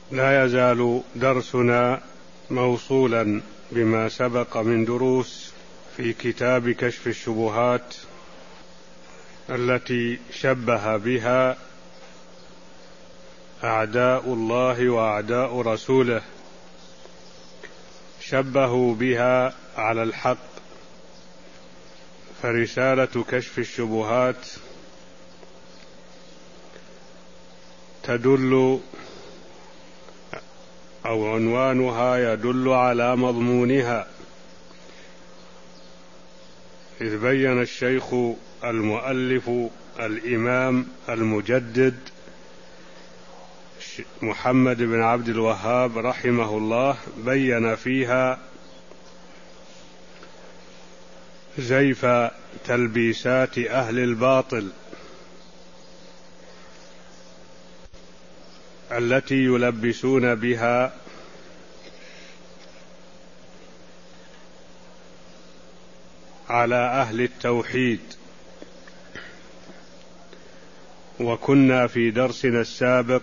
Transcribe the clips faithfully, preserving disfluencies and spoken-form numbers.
لا يزال درسنا موصولا بما سبق من دروس في كتاب كشف الشبهات التي شبه بها أعداء الله وأعداء رسوله، شبهوا بها على الحق. فرسالة كشف الشبهات تدل أو عنوانها يدل على مضمونها، إذ بين الشيخ المؤلف الإمام المجدد محمد بن عبد الوهاب رحمه الله بين فيها زيف تلبيسات أهل الباطل التي يلبسون بها على أهل التوحيد. وكنا في درسنا السابق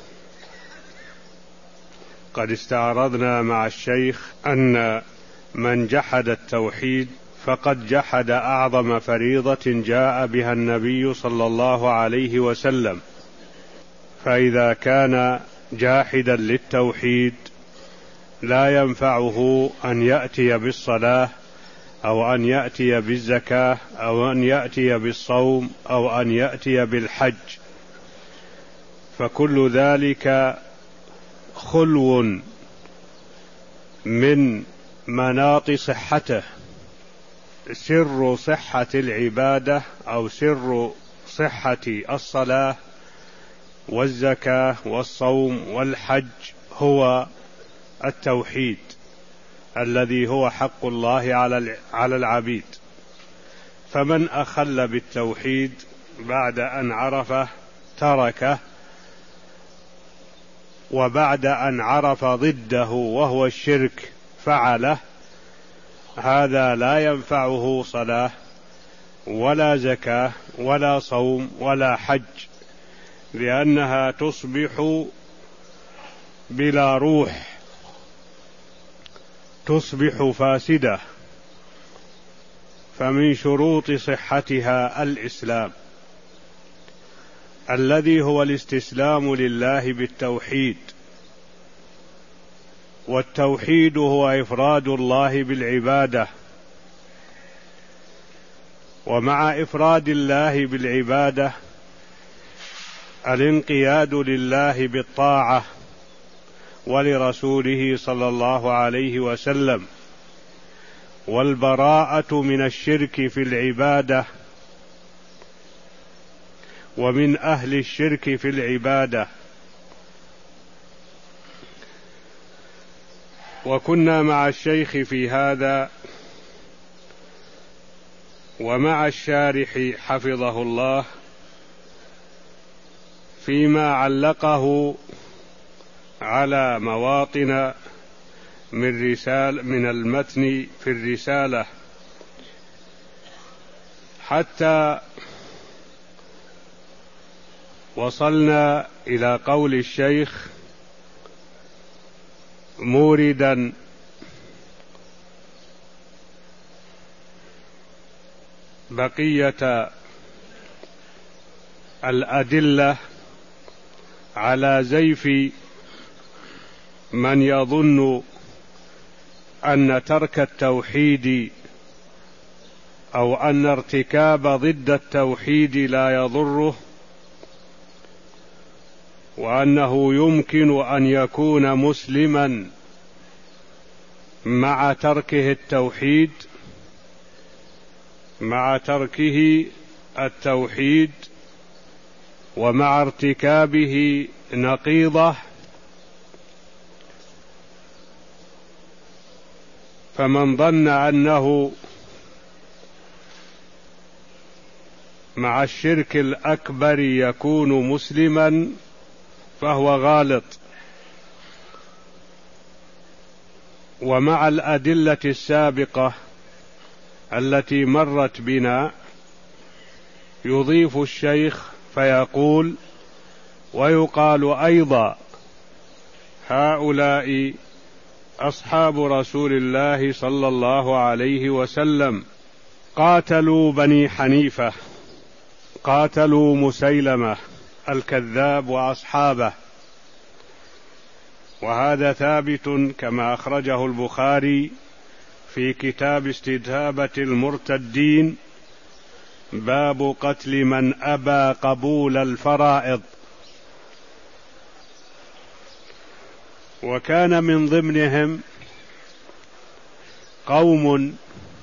قد استعرضنا مع الشيخ أن من جحد التوحيد فقد جحد أعظم فريضة جاء بها النبي صلى الله عليه وسلم. فإذا كان جاحدا للتوحيد لا ينفعه أن يأتي بالصلاة أو أن يأتي بالزكاة أو أن يأتي بالصوم أو أن يأتي بالحج، فكل ذلك خلو من مناط صحته. سر صحة العبادة أو سر صحة الصلاة والزكاة والصوم والحج هو التوحيد الذي هو حق الله على العبيد. فمن أخل بالتوحيد بعد أن عرفه تركه، وبعد أن عرف ضده وهو الشرك فعله، هذا لا ينفعه صلاة ولا زكاة ولا صوم ولا حج، لأنها تصبح بلا روح، تصبح فاسدة. فمن شروط صحتها الإسلام الذي هو الاستسلام لله بالتوحيد، والتوحيد هو إفراد الله بالعبادة. ومع إفراد الله بالعبادة الانقياد لله بالطاعة ولرسوله صلى الله عليه وسلم، والبراءة من الشرك في العبادة ومن أهل الشرك في العبادة. وكنا مع الشيخ في هذا ومع الشارح حفظه الله فيما علقه على مواطن من رسال من المتن في الرسالة، حتى وصلنا إلى قول الشيخ موردا بقية الأدلة على زيف من يظن أن ترك التوحيد أو أن ارتكاب ضد التوحيد لا يضره، وأنه يمكن أن يكون مسلما مع تركه التوحيد مع تركه التوحيد ومع ارتكابه نقيضه. فمن ظن أنه مع الشرك الأكبر يكون مسلما فهو غالط. ومع الأدلة السابقة التي مرت بنا يضيف الشيخ فيقول: ويقال أيضا هؤلاء أصحاب رسول الله صلى الله عليه وسلم، قاتلوا بني حنيفة، قاتلوا مسيلمة الكذاب وأصحابه، وهذا ثابت كما أخرجه البخاري في كتاب استتابة المرتدين، باب قتل من أبى قبول الفرائض. وكان من ضمنهم قوم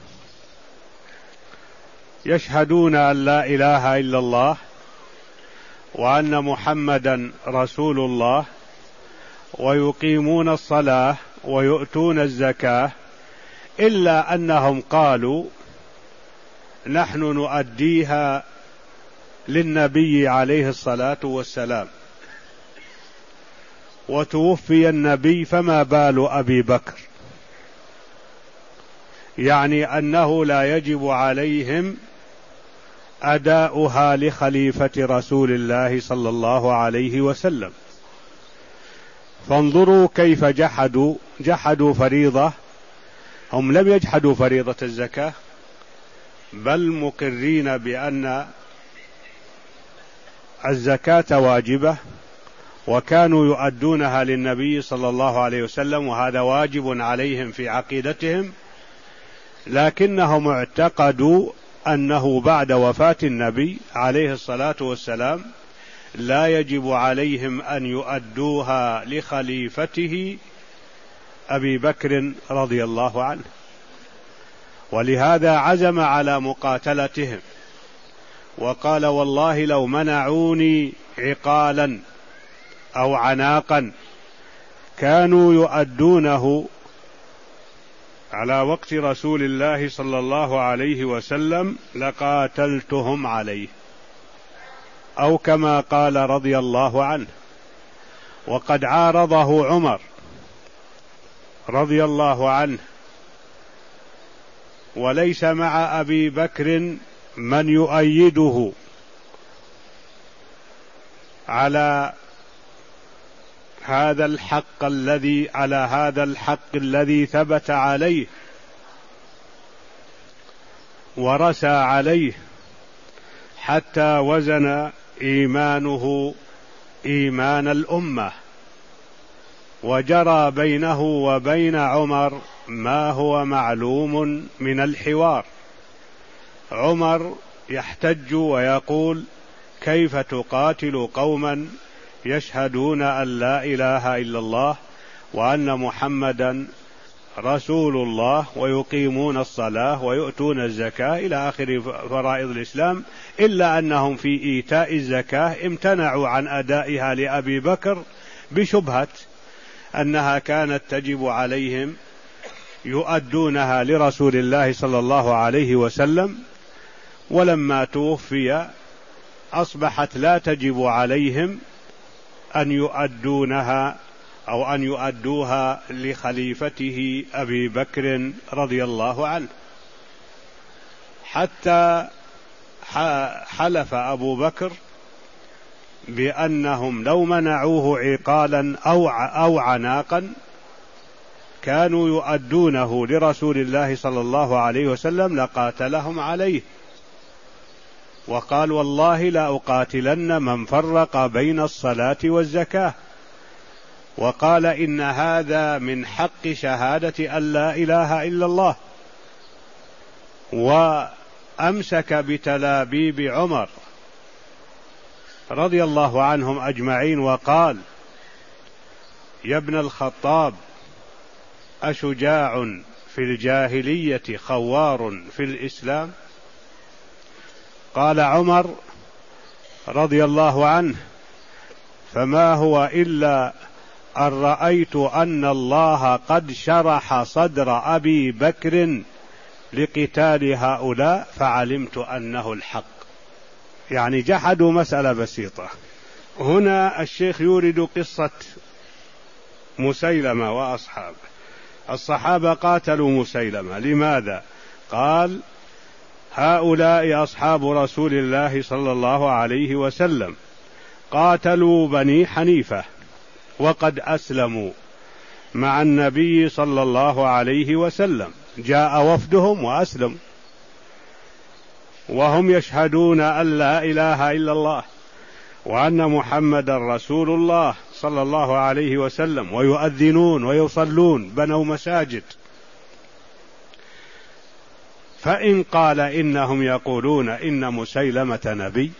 يشهدون أن لا إله إلا الله وأن محمدا رسول الله، ويقيمون الصلاة ويؤتون الزكاة، إلا أنهم قالوا نحن نؤديها للنبي عليه الصلاة والسلام، وتوفي النبي فما بال أبي بكر، يعني أنه لا يجب عليهم أداؤها لخليفة رسول الله صلى الله عليه وسلم. فانظروا كيف جحدوا جحدوا فريضة، هم لم يجحدوا فريضة الزكاة، بل مقرين بأن الزكاة واجبة، وكانوا يؤدونها للنبي صلى الله عليه وسلم، وهذا واجب عليهم في عقيدتهم، لكنهم اعتقدوا أنه بعد وفاة النبي عليه الصلاة والسلام لا يجب عليهم أن يؤدوها لخليفته أبي بكر رضي الله عنه، ولهذا عزم على مقاتلتهم، وقال والله لو منعوني عقالا أو عناقا كانوا يؤدونه على وقت رسول الله صلى الله عليه وسلم لقاتلتهم عليه، أو كما قال رضي الله عنه. وقد عارضه عمر رضي الله عنه، وليس مع أبي بكر من يؤيده على هذا الحق الذي على هذا الحق الذي ثبت عليه ورسى عليه، حتى وزن إيمانه إيمان الأمة، وجرى بينه وبين عمر ما هو معلوم من الحوار. عمر يحتج ويقول كيف تقاتل قوما يشهدون أن لا إله إلا الله وأن محمدا رسول الله، ويقيمون الصلاة ويؤتون الزكاة إلى آخر فرائض الإسلام، إلا أنهم في إيتاء الزكاة امتنعوا عن أدائها لأبي بكر بشبهة أنها كانت تجب عليهم، يؤدونها لرسول الله صلى الله عليه وسلم، ولما توفي أصبحت لا تجب عليهم أن يؤدونها أو أن يؤدوها لخليفته أبي بكر رضي الله عنه، حتى حلف أبو بكر بأنهم لو منعوه عقالا أو أو عناقا كانوا يؤدونه لرسول الله صلى الله عليه وسلم لقاتلهم عليه، وقال والله لا أقاتلن من فرق بين الصلاة والزكاة، وقال إن هذا من حق شهادة أن لا إله إلا الله. وأمسك بتلابيب عمر رضي الله عنهم أجمعين وقال يا ابن الخطاب أشجاع في الجاهلية خوار في الإسلام؟ قال عمر رضي الله عنه فما هو إلا أن رأيت أن الله قد شرح صدر أبي بكر لقتال هؤلاء فعلمت أنه الحق. يعني جحدوا مسألة بسيطة. هنا الشيخ يورد قصة مسيلمة وأصحابه. الصحابة قاتلوا مسيلمة، لماذا؟ قال هؤلاء أصحاب رسول الله صلى الله عليه وسلم قاتلوا بني حنيفة وقد أسلموا، مع النبي صلى الله عليه وسلم، جاء وفدهم وأسلموا وهم يشهدون أن لا إله إلا الله وأن محمدا رسول الله صلى الله عليه وسلم، ويؤذنون ويصلون، بنوا مساجد. فإن قال إنهم يقولون إن مسيلمة نبي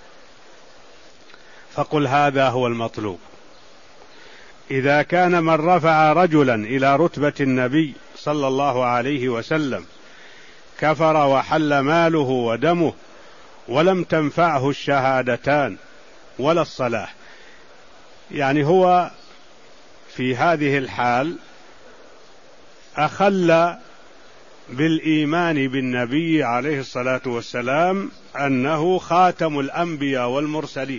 فقل هذا هو المطلوب. إذا كان من رفع رجلا إلى رتبة النبي صلى الله عليه وسلم كفر وحل ماله ودمه ولم تنفعه الشهادتان ولا الصلاة، يعني هو في هذه الحال أخل بالإيمان بالنبي عليه الصلاة والسلام أنه خاتم الأنبياء والمرسلين،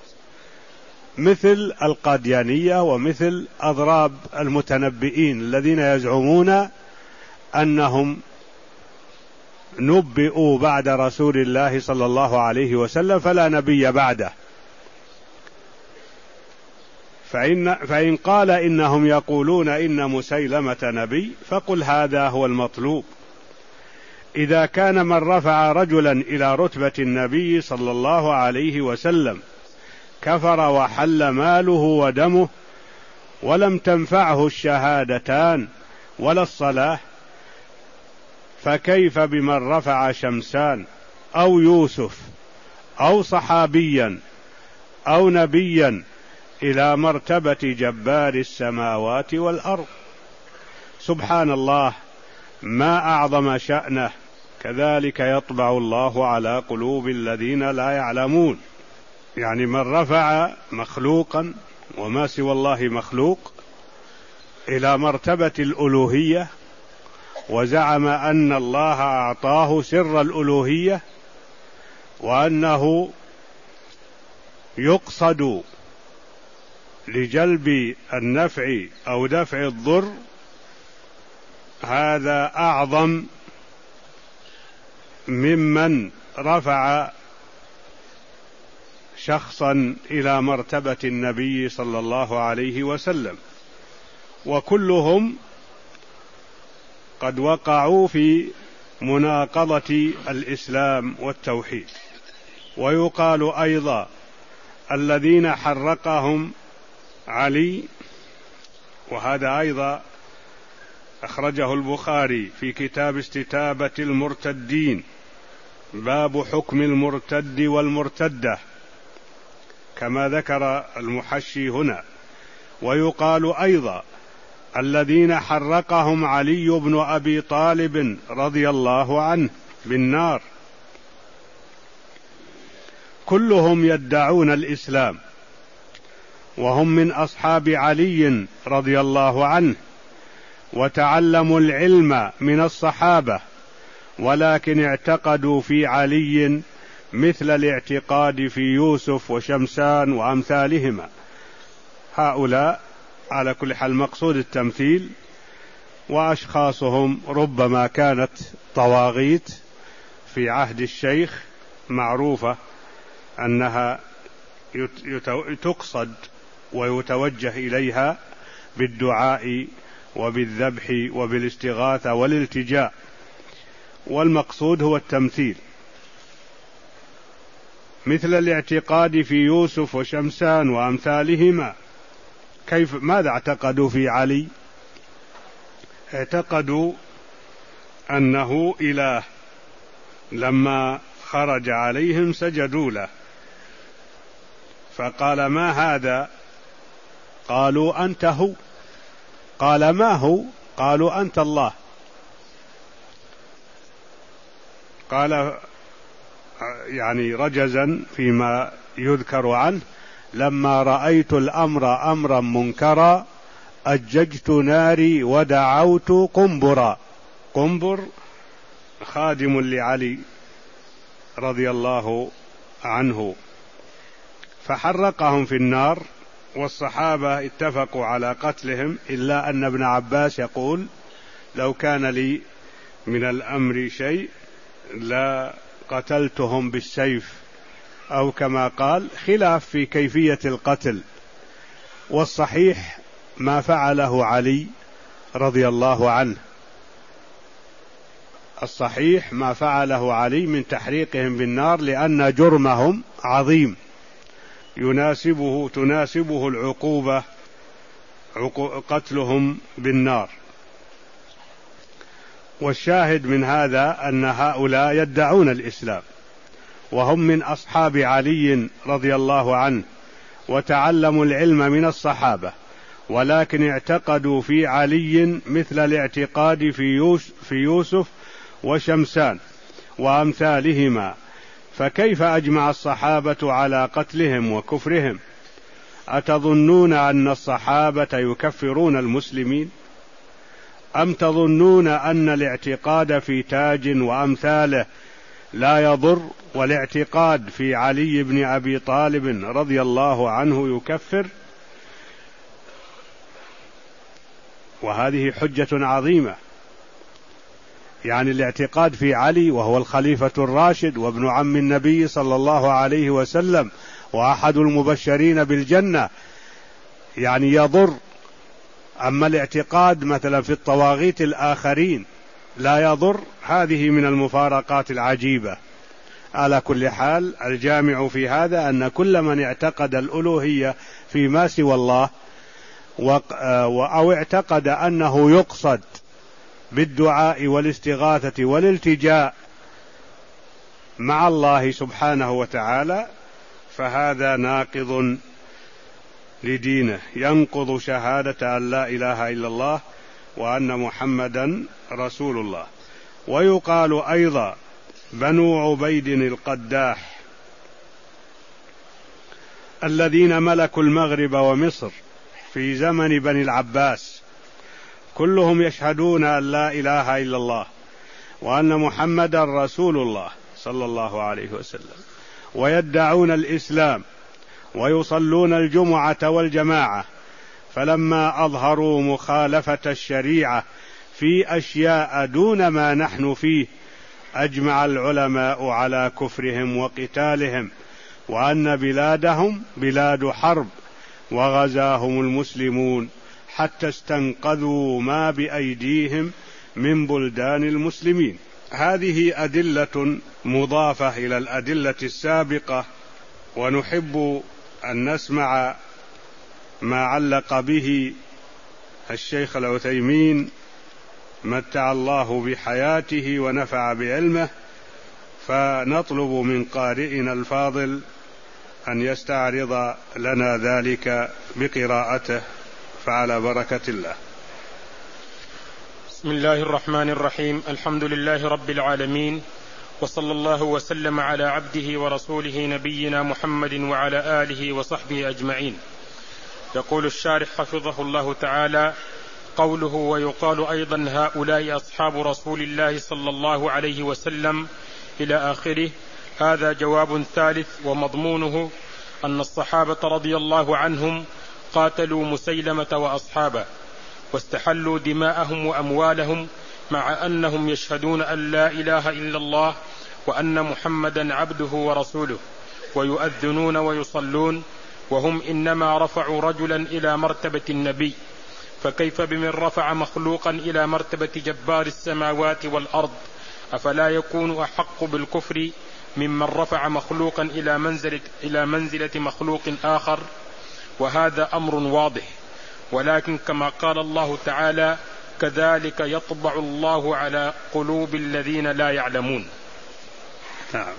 مثل القاديانية ومثل أضراب المتنبئين الذين يزعمون أنهم نبئوا بعد رسول الله صلى الله عليه وسلم فلا نبي بعده. فإن, فإن قال إنهم يقولون إن مسيلمة نبي فقل هذا هو المطلوب. إذا كان من رفع رجلا إلى رتبة النبي صلى الله عليه وسلم كفر وحل ماله ودمه ولم تنفعه الشهادتان ولا الصلاة، فكيف بمن رفع شمسان أو يوسف أو صحابيا أو نبيا إلى مرتبة جبار السماوات والأرض؟ سبحان الله، ما أعظم شأنه. كذلك يطبع الله على قلوب الذين لا يعلمون. يعني من رفع مخلوقا وما سوى الله مخلوق إلى مرتبة الألوهية وزعم أن الله أعطاه سر الألوهية وأنه يقصد لجلب النفع أو دفع الضر، هذا أعظم ممن رفع شخصا إلى مرتبة النبي صلى الله عليه وسلم. وكلهم قد وقعوا في مناقضة الإسلام والتوحيد. ويقال أيضا الذين حرقهم علي، وهذا أيضا أخرجه البخاري في كتاب استتابة المرتدين، باب حكم المرتد والمرتدة كما ذكر المحشي هنا. ويقال أيضا الذين حرقهم علي بن أبي طالب رضي الله عنه بالنار، كلهم يدعون الإسلام وهم من أصحاب علي رضي الله عنه وتعلموا العلم من الصحابة، ولكن اعتقدوا في علي مثل الاعتقاد في يوسف وشمسان وأمثالهما. هؤلاء على كل حال مقصود التمثيل، وأشخاصهم ربما كانت طواغيت في عهد الشيخ معروفة أنها تقصد ويتوجه إليها بالدعاء وبالذبح وبالاستغاثة والالتجاء، والمقصود هو التمثيل، مثل الاعتقاد في يوسف وشمسان وأمثالهما. كيف ماذا اعتقدوا في علي؟ اعتقدوا أنه إله، لما خرج عليهم سجدوا له، فقال ما هذا؟ قالوا أنت هو. قال ما هو؟ قالوا أنت الله. قال يعني رجزا فيما يذكر عنه: لما رأيت الأمر أمرا منكرا أججت ناري ودعوت قنبرا. قنبر خادم لعلي رضي الله عنه، فحرقهم في النار، والصحابة اتفقوا على قتلهم، إلا أن ابن عباس يقول: لو كان لي من الأمر شيء لا قتلتهم بالسيف، أو كما قال، خلاف في كيفية القتل. والصحيح ما فعله علي رضي الله عنه. الصحيح ما فعله علي من تحريقهم بالنار، لأن جرمهم عظيم يناسبه تناسبه العقوبة قتلهم بالنار. والشاهد من هذا أن هؤلاء يدعون الإسلام وهم من أصحاب علي رضي الله عنه، وتعلموا العلم من الصحابة، ولكن اعتقدوا في علي مثل الاعتقاد في يوسف وشمسان وأمثالهما، فكيف أجمع الصحابة على قتلهم وكفرهم؟ أتظنون أن الصحابة يكفرون المسلمين؟ أم تظنون أن الاعتقاد في تاج وأمثاله لا يضر، والاعتقاد في علي بن أبي طالب رضي الله عنه يكفر؟ وهذه حجة عظيمة. يعني الاعتقاد في علي وهو الخليفة الراشد وابن عم النبي صلى الله عليه وسلم وأحد المبشرين بالجنة يعني يضر. أما الاعتقاد مثلا في الطواغيت الآخرين لا يضر، هذه من المفارقات العجيبة. على كل حال الجامع في هذا أن كل من اعتقد الألوهية فيما سوى الله أو اعتقد أنه يقصد بالدعاء والاستغاثة والالتجاء مع الله سبحانه وتعالى فهذا ناقض لدينه، ينقض شهادة أن لا إله إلا الله وأن محمدا رسول الله. ويقال أيضا بنو عبيد القداح الذين ملكوا المغرب ومصر في زمن بني العباس كلهم يشهدون أن لا إله إلا الله وأن محمدا رسول الله صلى الله عليه وسلم، ويدعون الإسلام ويصلون الجمعة والجماعة، فلما أظهروا مخالفة الشريعة في أشياء دون ما نحن فيه أجمع العلماء على كفرهم وقتالهم، وأن بلادهم بلاد حرب وغزاهم المسلمون حتى استنقذوا ما بأيديهم من بلدان المسلمين. هذه أدلة مضافة إلى الأدلة السابقة، ونحب أن نسمع ما علق به الشيخ العثيمين متع الله بحياته ونفع بعلمه، فنطلب من قارئنا الفاضل أن يستعرض لنا ذلك بقراءته، فعلى بركة الله. بسم الله الرحمن الرحيم. الحمد لله رب العالمين، وصلى الله وسلم على عبده ورسوله نبينا محمد وعلى آله وصحبه أجمعين. يقول الشارح حفظه الله تعالى: قوله ويقال أيضا هؤلاء أصحاب رسول الله صلى الله عليه وسلم إلى آخره، هذا جواب ثالث، ومضمونه أن الصحابة رضي الله عنهم قاتلوا مسيلمة وأصحابه واستحلوا دماءهم وأموالهم، مع أنهم يشهدون أن لا إله إلا الله وأن محمدا عبده ورسوله، ويؤذنون ويصلون، وهم إنما رفعوا رجلا إلى مرتبة النبي، فكيف بمن رفع مخلوقا إلى مرتبة جبار السماوات والأرض؟ أفلا يكون أحق بالكفر ممن رفع مخلوقا إلى منزلة, إلى منزلة مخلوق آخر؟ وهذا أمر واضح، ولكن كما قال الله تعالى: كذلك يطبع الله على قلوب الذين لا يعلمون. نعم.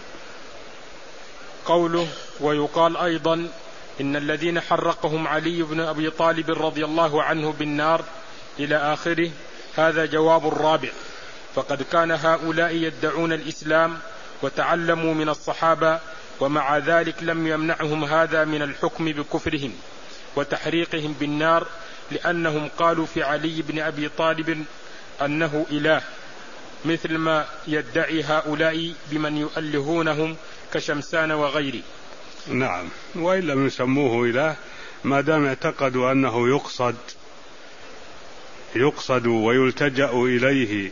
قوله ويقال أيضا إن الذين حرقهم علي بن أبي طالب رضي الله عنه بالنار إلى آخره، هذا جواب الرابع، فقد كان هؤلاء يدعون الإسلام وتعلموا من الصحابة، ومع ذلك لم يمنعهم هذا من الحكم بكفرهم وتحريقهم بالنار، لأنهم قالوا في علي بن أبي طالب أنه إله، مثل ما يدعي هؤلاء بمن يؤلهونهم كشمسان وغيره. نعم، وإن لم يسموه إله ما دام اعتقدوا أنه يقصد يقصد ويلتجأ إليه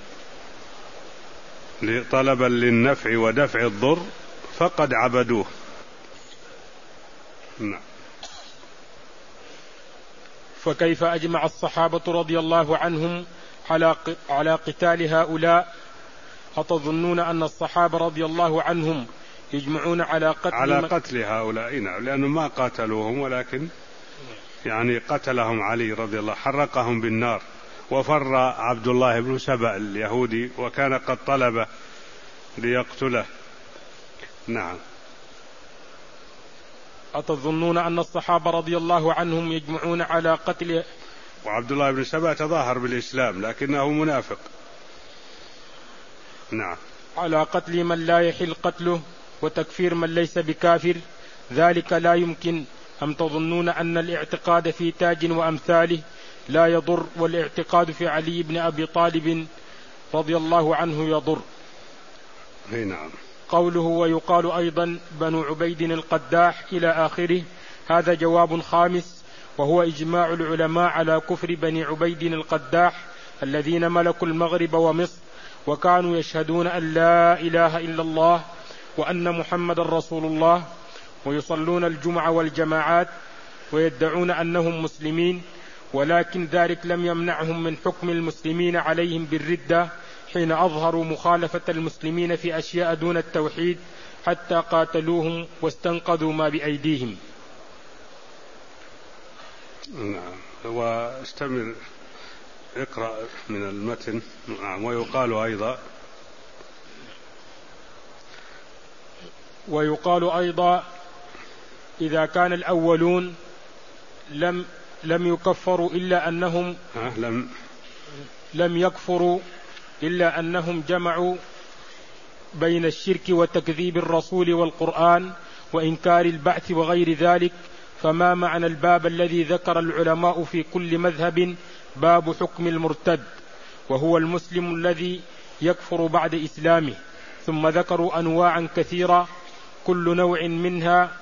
طلبا للنفع ودفع الضر فقد عبدوه. نعم. فكيف أجمع الصحابة رضي الله عنهم على قتال هؤلاء؟ أتظنون أن الصحابة رضي الله عنهم يجمعون على قتل على قتل هؤلاء؟ نعم، لأنه ما قاتلوهم، ولكن يعني قتلهم علي رضي الله، حرقهم بالنار، وفر عبد الله بن سبأ اليهودي وكان قد طلب ليقتله. نعم. أتظنون أن الصحابة رضي الله عنهم يجمعون على قتل؟ وعبد الله بن سبأ تظاهر بالإسلام لكنه منافق. نعم. على قتل من لا يحل قتله وتكفير من ليس بكافر، ذلك لا يمكن. أم تظنون أن الاعتقاد في تاج وأمثاله لا يضر، والاعتقاد في علي بن أبي طالب رضي الله عنه يضر؟ نعم. قوله ويقال أيضا بنو عبيد القداح إلى آخره، هذا جواب خامس، وهو إجماع العلماء على كفر بني عبيد القداح الذين ملكوا المغرب ومصر، وكانوا يشهدون أن لا إله إلا الله وأن محمد رسول الله، ويصلون الجمعة والجماعات، ويدعون أنهم مسلمين، ولكن ذلك لم يمنعهم من حكم المسلمين عليهم بالردة حين أظهروا مخالفة المسلمين في أشياء دون التوحيد حتى قاتلوهم واستنقذوا ما بأيديهم. نعم. واستمر اقرأ من المتن. نعم. ويقال أيضا ويقال أيضا إذا كان الأولون لم لم يكفروا إلا أنهم لم لم يكفروا إلا أنهم جمعوا بين الشرك وتكذيب الرسول والقرآن وإنكار البعث وغير ذلك، فما معنى الباب الذي ذكر العلماء في كل مذهب باب حكم المرتد، وهو المسلم الذي يكفر بعد إسلامه؟ ثم ذكروا أنواعا كثيرة كل نوع منها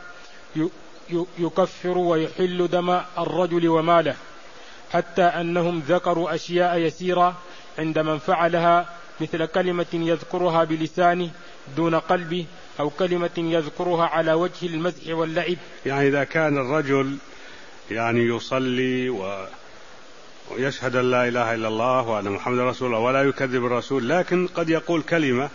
يكفر ويحل دم الرجل وماله، حتى أنهم ذكروا أشياء يسيرة عند من فعلها، مثل كلمة يذكرها بلسانه دون قلبه، أو كلمة يذكرها على وجه المزح واللعب. يعني إذا كان الرجل يعني يصلي و... ويشهد أن لا إله إلا الله وأن محمد رسول الله ولا يكذب الرسول، لكن قد يقول كلمة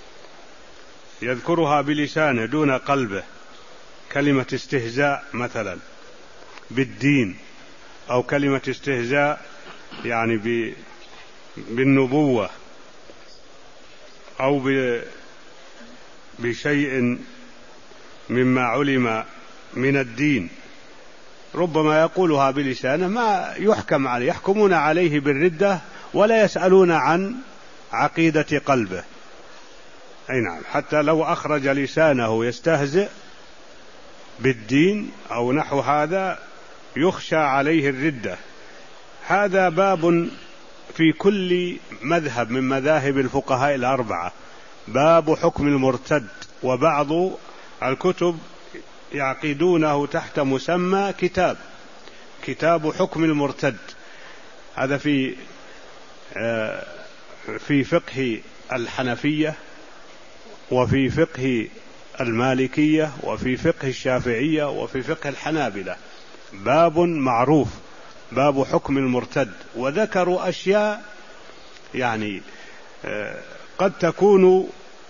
يذكرها بلسانه دون قلبه، كلمة استهزاء مثلا بالدين، أو كلمة استهزاء يعني ب... بالنبوة، أو ب... بشيء مما علم من الدين، ربما يقولها بلسانه ما يحكم عليه، يحكمون عليه بالردة ولا يسألون عن عقيدة قلبه. أي نعم. حتى لو أخرج لسانه يستهزئ بالدين أو نحو هذا يخشى عليه الردة. هذا باب في كل مذهب من مذاهب الفقهاء الأربعة، باب حكم المرتد، وبعض الكتب يعقدونه تحت مسمى كتاب كتاب حكم المرتد. هذا في في فقه الحنفية، وفي فقه المالكية، وفي فقه الشافعية، وفي فقه الحنابلة، باب معروف باب حكم المرتد. وذكروا أشياء يعني قد تكون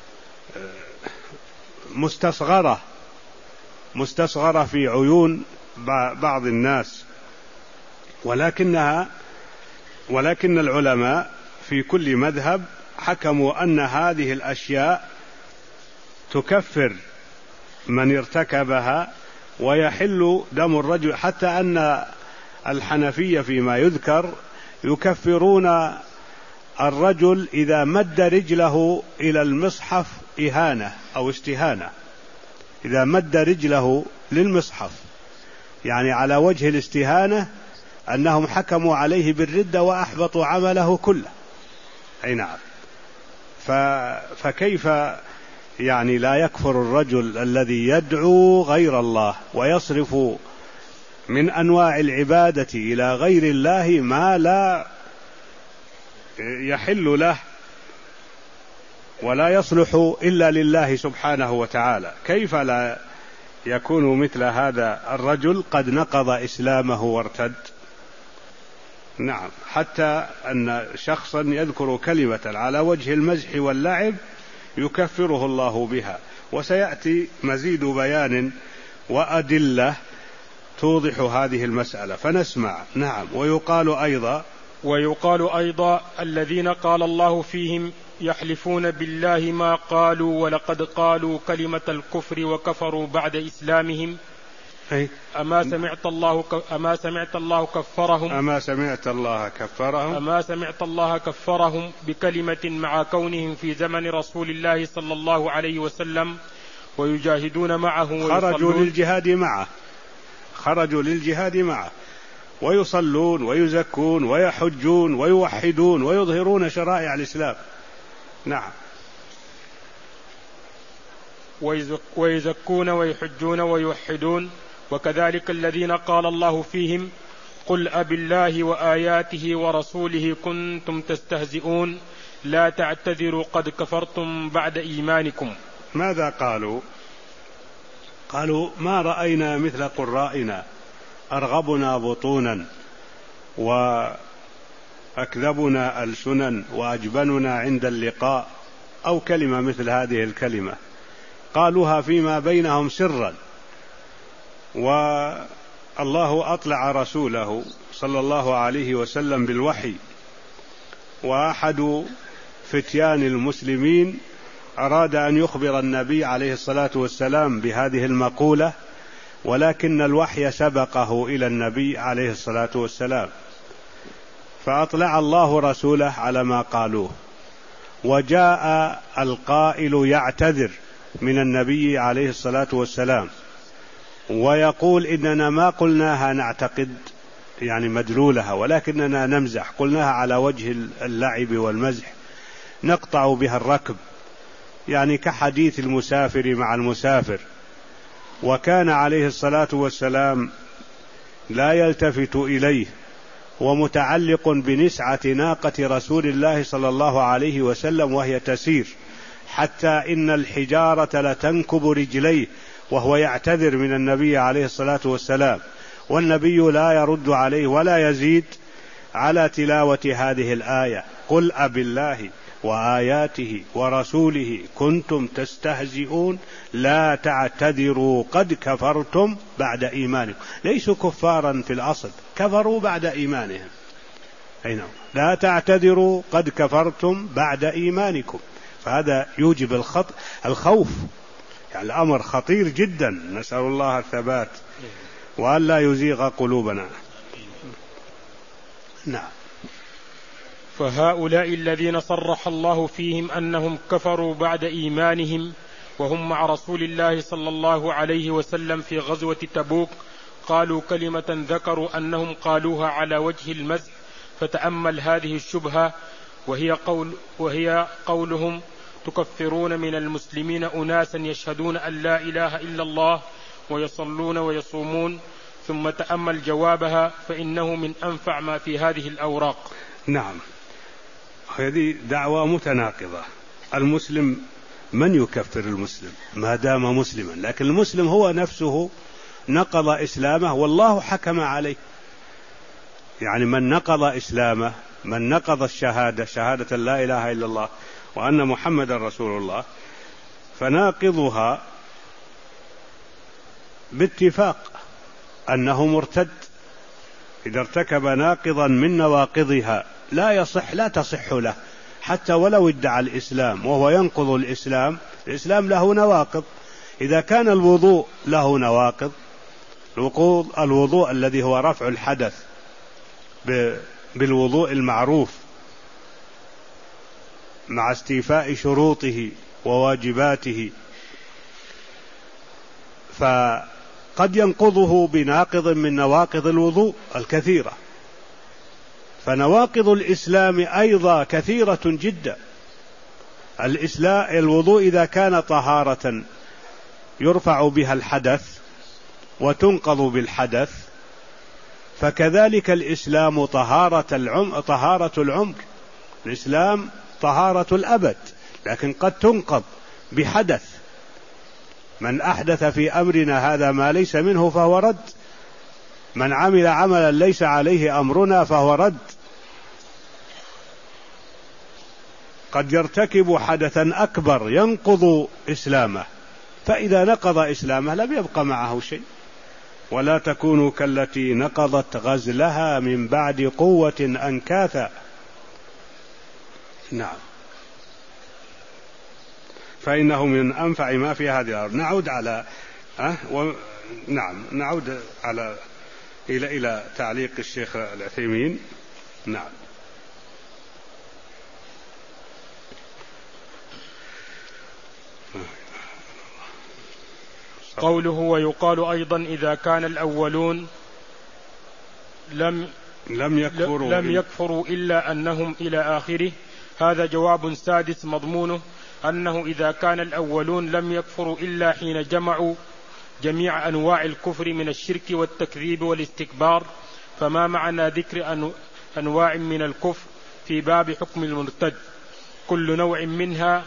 مستصغرة مستصغرة في عيون بعض الناس، ولكنها ولكن العلماء في كل مذهب حكموا أن هذه الأشياء تكفر من ارتكبها ويحل دم الرجل، حتى أن الحنفية فيما يذكر يكفرون الرجل إذا مد رجله إلى المصحف إهانة أو استهانة، إذا مد رجله للمصحف يعني على وجه الاستهانة، أنهم حكموا عليه بالردة وأحبطوا عمله كله. أي نعم. فكيف يعني لا يكفر الرجل الذي يدعو غير الله ويصرف من أنواع العبادة إلى غير الله ما لا يحل له ولا يصلح إلا لله سبحانه وتعالى؟ كيف لا يكون مثل هذا الرجل قد نقض إسلامه وارتد؟ نعم، حتى أن شخصا يذكر كلمة على وجه المزح واللعب يكفره الله بها، وسيأتي مزيد بيان وأدلة توضح هذه المسألة فنسمع. نعم. ويقال أيضا ويقال أيضا الذين قال الله فيهم يحلفون بالله ما قالوا ولقد قالوا كلمة الكفر وكفروا بعد إسلامهم أما سمعت الله أما سمعت الله كفرهم أما سمعت الله كفرهم أما سمعت الله كفرهم بكلمة مع كونهم في زمن رسول الله صلى الله عليه وسلم ويجاهدون معه خرجوا للجهاد معه خرجوا للجهاد معه ويصلون ويزكون ويحجون ويوحدون ويظهرون شرائع الإسلام. نعم. ويزكون ويحجون ويوحدون. وكذلك الذين قال الله فيهم قل أب الله وآياته ورسوله كنتم تستهزئون لا تعتذروا قد كفرتم بعد إيمانكم. ماذا قالوا؟ قالوا ما رأينا مثل قرائنا أرغبنا بطونا وأكذبنا ألسنا وأجبننا عند اللقاء، أو كلمة مثل هذه الكلمة قالوها فيما بينهم سرا، والله أطلع رسوله صلى الله عليه وسلم بالوحي، وأحد فتيان المسلمين أراد أن يخبر النبي عليه الصلاة والسلام بهذه المقولة، ولكن الوحي سبقه إلى النبي عليه الصلاة والسلام، فأطلع الله رسوله على ما قالوه، وجاء القائل يعتذر من النبي عليه الصلاة والسلام ويقول إننا ما قلناها نعتقد يعني مدلولها، ولكننا نمزح، قلناها على وجه اللعب والمزح نقطع بها الركب، يعني كحديث المسافر مع المسافر. وكان عليه الصلاة والسلام لا يلتفت إليه، ومتعلق بنسعة ناقة رسول الله صلى الله عليه وسلم وهي تسير، حتى إن الحجارة لتنكب رجليه وهو يعتذر من النبي عليه الصلاة والسلام، والنبي لا يرد عليه ولا يزيد على تلاوة هذه الآية قل أب الله وآياته ورسوله كنتم تستهزئون لا تعتذروا قد كفرتم بعد إيمانكم. ليسوا كفارا في الأصل، كفروا بعد إيمانهم. أي نعم، لا تعتذروا قد كفرتم بعد إيمانكم. فهذا يوجب الخط الخوف، يعني الأمر خطير جدا، نسأل الله الثبات وأن لا يزيغ قلوبنا. نعم. فهؤلاء الذين صرح الله فيهم أنهم كفروا بعد إيمانهم وهم مع رسول الله صلى الله عليه وسلم في غزوة تبوك قالوا كلمة ذكروا أنهم قالوها على وجه المزح، فتأمل هذه الشبهة وهي, قول وهي قولهم تكفرون من المسلمين أناسا يشهدون أن لا إله إلا الله ويصلون ويصومون، ثم تأمل جوابها فإنه من أنفع ما في هذه الأوراق. نعم، هذه دعوة متناقضة. المسلم من يكفر المسلم ما دام مسلما، لكن المسلم هو نفسه نقض إسلامه والله حكم عليه. يعني من نقض إسلامه، من نقض الشهادة، شهادة لا إله إلا الله وأن محمد رسول الله، فناقضها باتفاق أنه مرتد إذا ارتكب ناقضا من نواقضها لا يصح لا تصح له، حتى ولو ادعى الإسلام وهو ينقض الإسلام. الإسلام له نواقض، إذا كان الوضوء له نواقض، الوضوء الذي هو رفع الحدث بالوضوء المعروف مع استيفاء شروطه وواجباته، فقد ينقضه بناقض من نواقض الوضوء الكثيرة. فنواقض الإسلام أيضا كثيرة جدا. الإسلام الوضوء إذا كان طهارة يرفع بها الحدث وتنقض بالحدث، فكذلك الإسلام طهارة العمر, طهارة العمر. الإسلام طهارة الأبد، لكن قد تنقض بحدث. من أحدث في أمرنا هذا ما ليس منه فهو رد. من عمل عملا ليس عليه أمرنا فهو رد. قد يرتكب حدثا أكبر ينقض إسلامه، فإذا نقض إسلامه لم يبق معه شيء. ولا تكونوا كالتي نقضت غزلها من بعد قوة أنكاثا. نعم، فإنه من أنفع ما في هذه الأرض. نعود على أه و... نعم نعود على إلى إلى تعليق الشيخ العثيمين. نعم. قوله ويقال أيضا إذا كان الأولون لم لم يكفروا, لم يكفروا إلا أنهم إلى آخره. هذا جواب سادس مضمونه أنه إذا كان الأولون لم يكفروا إلا حين جمعوا جميع أنواع الكفر من الشرك والتكذيب والاستكبار، فما معنى ذكر أنواع من الكفر في باب حكم المرتد؟ كل نوع منها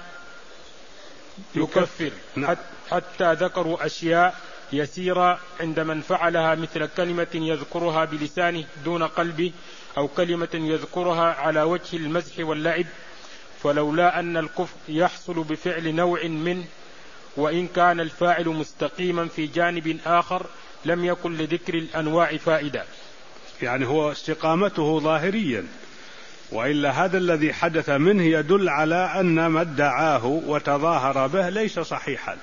يكفر، حتى ذكروا أشياء يسيرة عند من فعلها مثل كلمة يذكرها بلسانه دون قلبه، أو كلمة يذكرها على وجه المزح واللعب. فلولا أن الكفر يحصل بفعل نوع منه وإن كان الفاعل مستقيما في جانب آخر لم يكن لذكر الأنواع فائدة. يعني هو استقامته ظاهريا، وإلا هذا الذي حدث منه يدل على أن ما ادعاه وتظاهر به ليس صحيحا،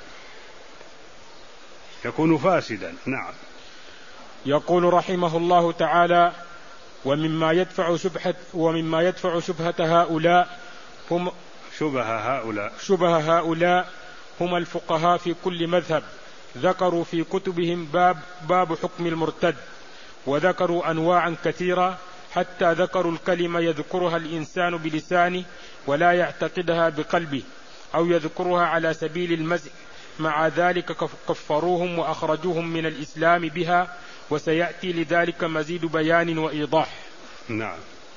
يكون فاسدا. نعم. يقول رحمه الله تعالى: ومما يدفع شبهة ومما يدفع شبهة هؤلاء هم شبه هؤلاء شبه هؤلاء هم الفقهاء في كل مذهب، ذكروا في كتبهم باب باب حكم المرتد، وذكروا أنواعا كثيرة حتى ذكروا الكلمة يذكرها الإنسان بلسانه ولا يعتقدها بقلبه، أو يذكرها على سبيل المزح. مع ذلك كفروهم وأخرجوهم من الإسلام بها، وسيأتي لذلك مزيد بيان وإيضاح. نعم.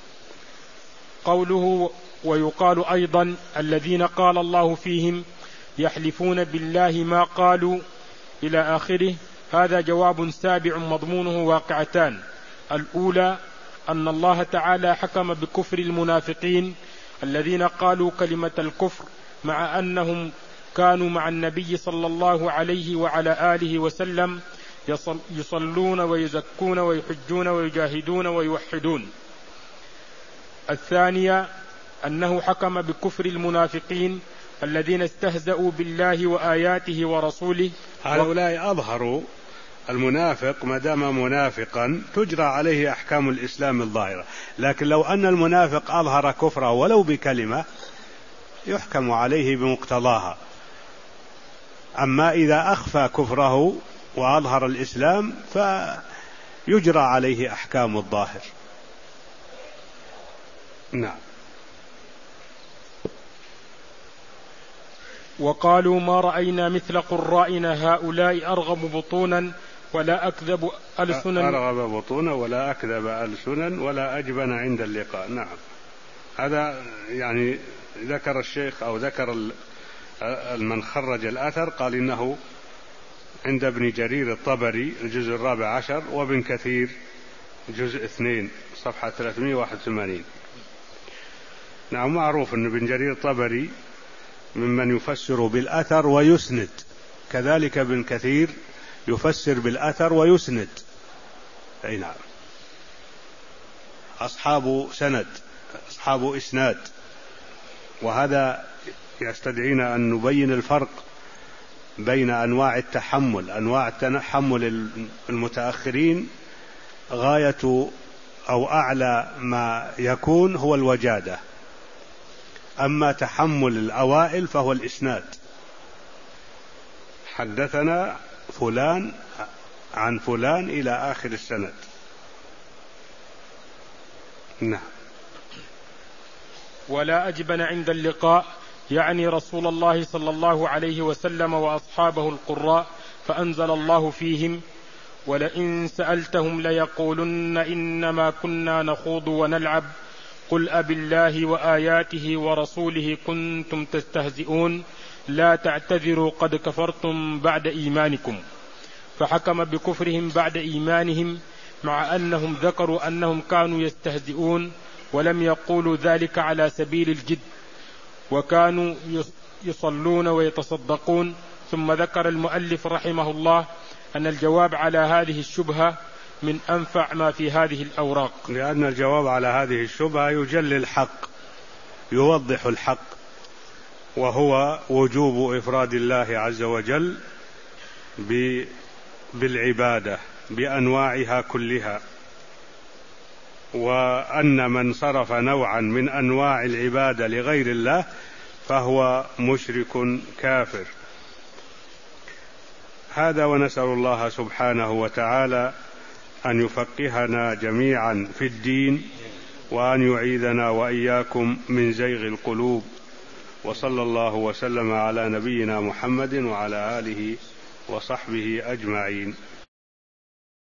قوله ويقال أيضا الذين قال الله فيهم يحلفون بالله ما قالوا إلى آخره. هذا جواب سابع مضمونه واقعتان: الأولى أن الله تعالى حكم بكفر المنافقين الذين قالوا كلمة الكفر مع أنهم كانوا مع النبي صلى الله عليه وعلى آله وسلم يصلون ويزكون ويحجون ويجاهدون ويوحدون. الثانية أنه حكم بكفر المنافقين الذين استهزأوا بالله وآياته ورسوله. هؤلاء أظهروا المنافق، ما دام منافقا تجرى عليه أحكام الإسلام الظاهرة، لكن لو أن المنافق أظهر كفره ولو بكلمة يحكم عليه بمقتضاها. أما إذا أخفى كفره وأظهر الإسلام فيجرى عليه أحكام الظاهر. نعم. وقالوا ما رأينا مثل قرائنا هؤلاء أرغب بطونا ولا أكذب ألسنا أرغب بطونا ولا أكذب ألسنا ولا أجبن عند اللقاء. نعم. هذا يعني ذكر الشيخ أو ذكر من خرج الأثر قال إنه عند ابن جرير الطبري الجزء الرابع عشر، وابن كثير جزء اثنين صفحة ثلاثمائة وواحد وثمانين. نعم. معروف أن ابن جرير الطبري ممن يفسر بالأثر ويسند، كذلك ابن كثير يفسر بالأثر ويسند. أي نعم. أصحاب سند، أصحاب إسناد. وهذا يستدعينا أن نبين الفرق بين أنواع التحمل. أنواع التحمل المتأخرين غاية أو أعلى ما يكون هو الوجادة، أما تحمل الأوائل فهو الإسناد. حدثنا فلان عن فلان إلى آخر السند. نعم. ولا أجبن عند اللقاء يعني رسول الله صلى الله عليه وسلم وأصحابه القراء، فأنزل الله فيهم: ولئن سألتهم ليقولن إنما كنا نخوض ونلعب قل أبالله وآياته ورسوله كنتم تستهزئون لا تعتذروا قد كفرتم بعد إيمانكم. فحكم بكفرهم بعد إيمانهم مع أنهم ذكروا أنهم كانوا يستهزئون ولم يقولوا ذلك على سبيل الجد، وكانوا يصلون ويتصدقون. ثم ذكر المؤلف رحمه الله أن الجواب على هذه الشبهة من أنفع ما في هذه الأوراق، لأن الجواب على هذه الشبهة يجلي الحق، يوضح الحق، وهو وجوب إفراد الله عز وجل بالعبادة بأنواعها كلها، وأن من صرف نوعا من أنواع العبادة لغير الله فهو مشرك كافر. هذا، ونسأل الله سبحانه وتعالى أن يفقهنا جميعا في الدين، وأن يعيذنا وإياكم من زيغ القلوب. وصلى الله وسلم على نبينا محمد وعلى آله وصحبه أجمعين.